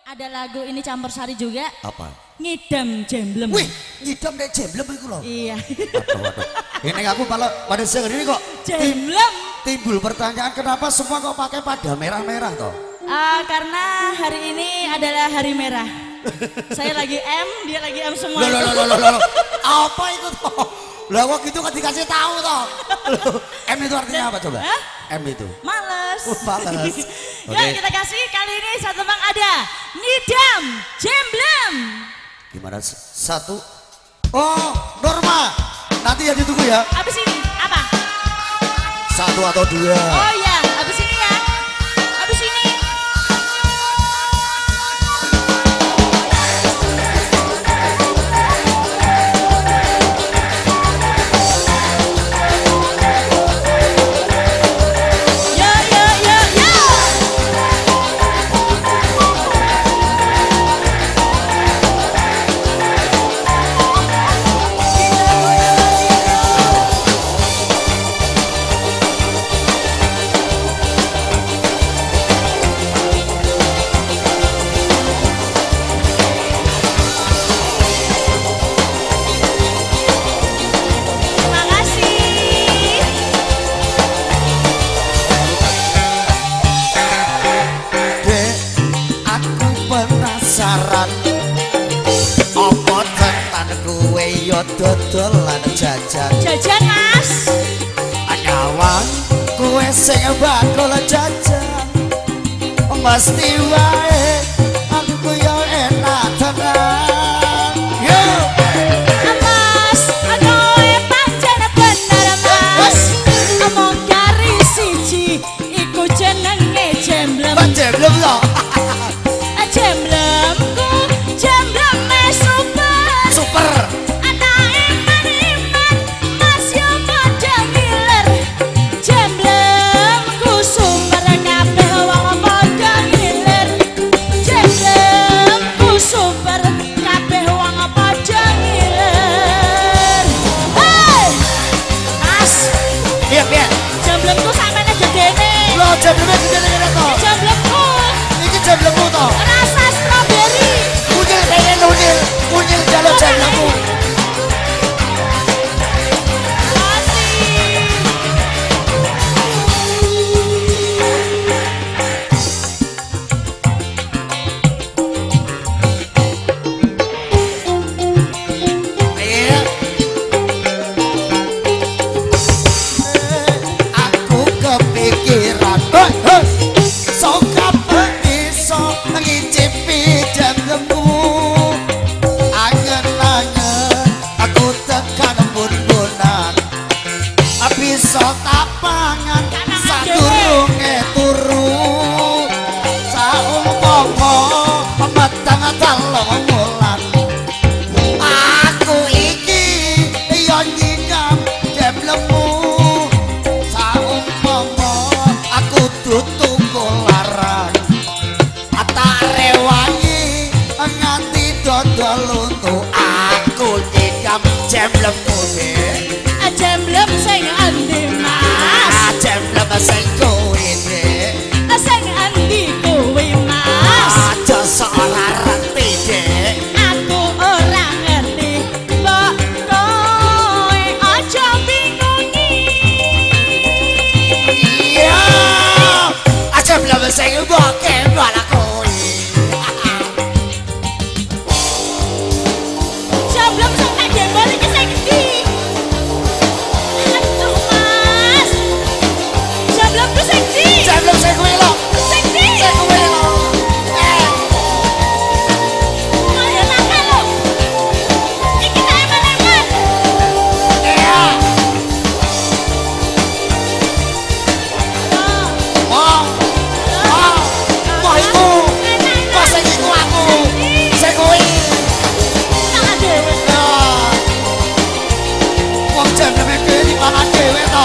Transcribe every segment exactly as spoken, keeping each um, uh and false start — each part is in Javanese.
Ada lagu ini campur sari juga. Apa? Ngidam jemblem. Wih, ngidam nek jemblem iku lho. Iya. Waduh, waduh. Ini aku pada pada siang ini kok Jemblem. timbul pertanyaan kenapa semua kok pakai pada merah-merah toh? Uh, karena hari ini adalah hari merah. Saya lagi M, dia lagi M semua. Loh, loh, loh, loh, loh. Apa itu toh? Lah kok gitu kan dikasih tahu toh. M itu artinya apa coba? Hah? M itu. Males. Oh, males. Ya Oke. kita kasih kali ini satu tembang ada Ngidam Jemblem. Gimana satu? Oh, Norma. Nanti ya ditunggu ya. Abis ini apa? Satu atau dua. Oh iya, abis ini ya. Abis ini. Yo yo yo yo. Terima kasih. Dek, aku penasaran. Apa tenan kowe yo dodolan jajan? Jajan Mas. Kawan kowe sing bakal jajan. Mesti wae aku yo enak tenan. Yo. Mas, kowe pancen bener Mas. Omong kari siji iku jenenge jemblem. Baca belum lo? Jemblemku jembleme super. Super. Ana iman-iman Mas yo padha ngiler. Jemblemku super kabeh wong padha ngiler. Jemblemku super kabeh wong padha ngiler. Hei! Mas, Iya, iya. jemblemku sampeyan gedene. Lo jembleme gede ngene to. Jemblemku Iki jemblemu to. rasa stroberi. Unyil pengen unyil, unyil jaluk jemblemu. Iya. Aku kepikiran. Hei, hei. Sok kabeh iso ngicipi jemblemu. Angen-angen aku tekan bun-bunan. Bisa tapangan sadurunge turu. Saumpama pemetang telung wulan. Aku iki yo nyingam jemblemu. Saumpama aku tutu kolaran. Tak rewangi nganti dodol untuk aku nyingam jemblemu. Jemblem sing endi Mas? Ah, jemblem sing kowe Dek. Sing endi kowe Mas? Aja sok ora reti Dek. Aku ora ngerti. Mbok kowe aja bingungi. Iya. Ah, jemblem sing mboke malah kowe. Jemblem sing tak gembol iki sing endi? Aduh Mas. Jemblemku sing endi? Jemblem sing kowe lho. Sing endi? Sing kowe lho. Eh. Ayo nakal lho. Iki tak eman-eman. Iya. Wah. Wah. Wah iku. Wah sing iku aku. Sing kowe. Tak dhewe. Ah. Wong jembleme dhewe di mana dhewe to.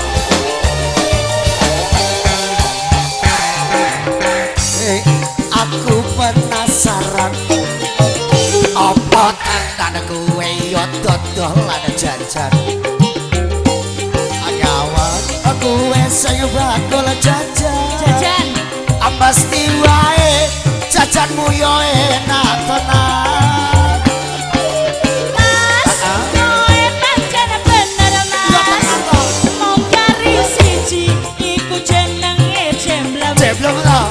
Eh, aku penasaran. Apa tenan kowe yo dodolan jajan? Ayawan kowe sing bakal jajan. Jajan. Mesti wae jajan janmu yo enak tenan. Mas, kowe pancen bener mas. Mau kari siji iku jenenge jemblem. Jemblem to.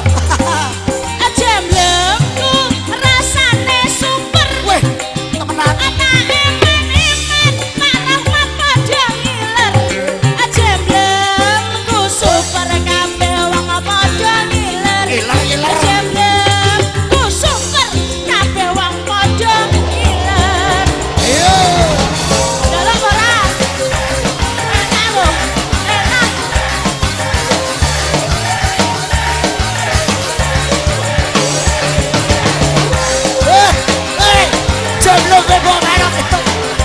Jemblemku rasane super. Weh, temenan. Ana emen-emen malah padha ngiler. Jemblemku super kabeh wong padha ngiler. Ilang-ilang. Jemblemku super kabeh wong padha ngiler. Ayo. Dalam ora. Enak lho. Enak. Eh, eh, jemblem bebo merah itu.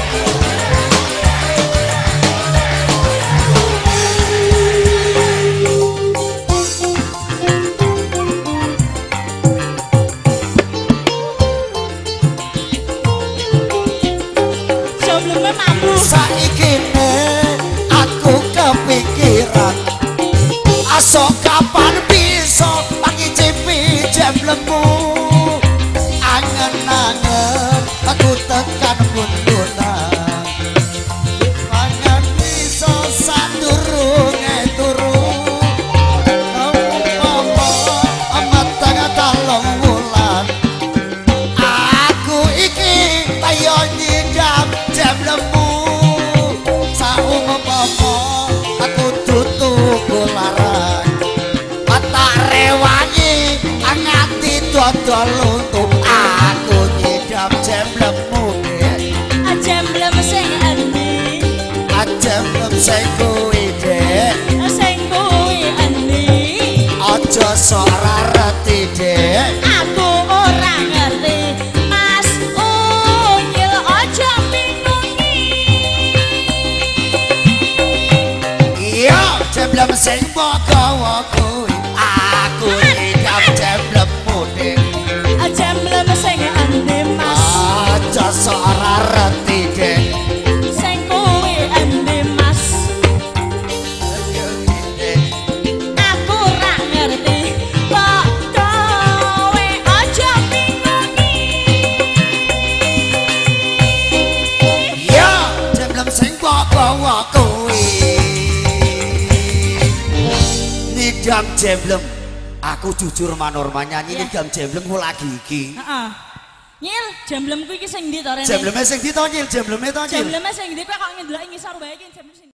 Jembleme mampu. Saiki ne aku kepikiran asok kapan bisa pangicipi jemblemmu. Angen-angen aku tekan buntutan mangan bisa sadurunge turu. Apa amat tengah talong wulan aku iki ayo nyidam jemblemu. Saung apa aku tutuku larang mata rewangi nganti dodol untuk aku nyidam jemblemu. Jemblem sing endi? Jemblem sing kuwi dek Sing kuwi endi? aja sok ora reti dek. Aku ora ngerti. Mas Unyil aja bingungi. Iya jemblem sing gawa kuwi aku nyidam jemblemmu dek. Jemblem sing endi mas? Aja sok ora reti dek. Sing kuwi endi mas? Aku ora ngerti. Kok kowe aja bingungi. Iya jemblem sing gawa kuwi nidam jemblem. Aku jujur manorma nyanyi Iya. nidam jemblem ku lagi iki. Heeh. Nyil, jemblemku iki sing ndi to rene? Jembleme sing di to nyil, jembleme to nyil. Jembleme sing ndi kowe kok ngendelok ngisor wae iki jemblem sing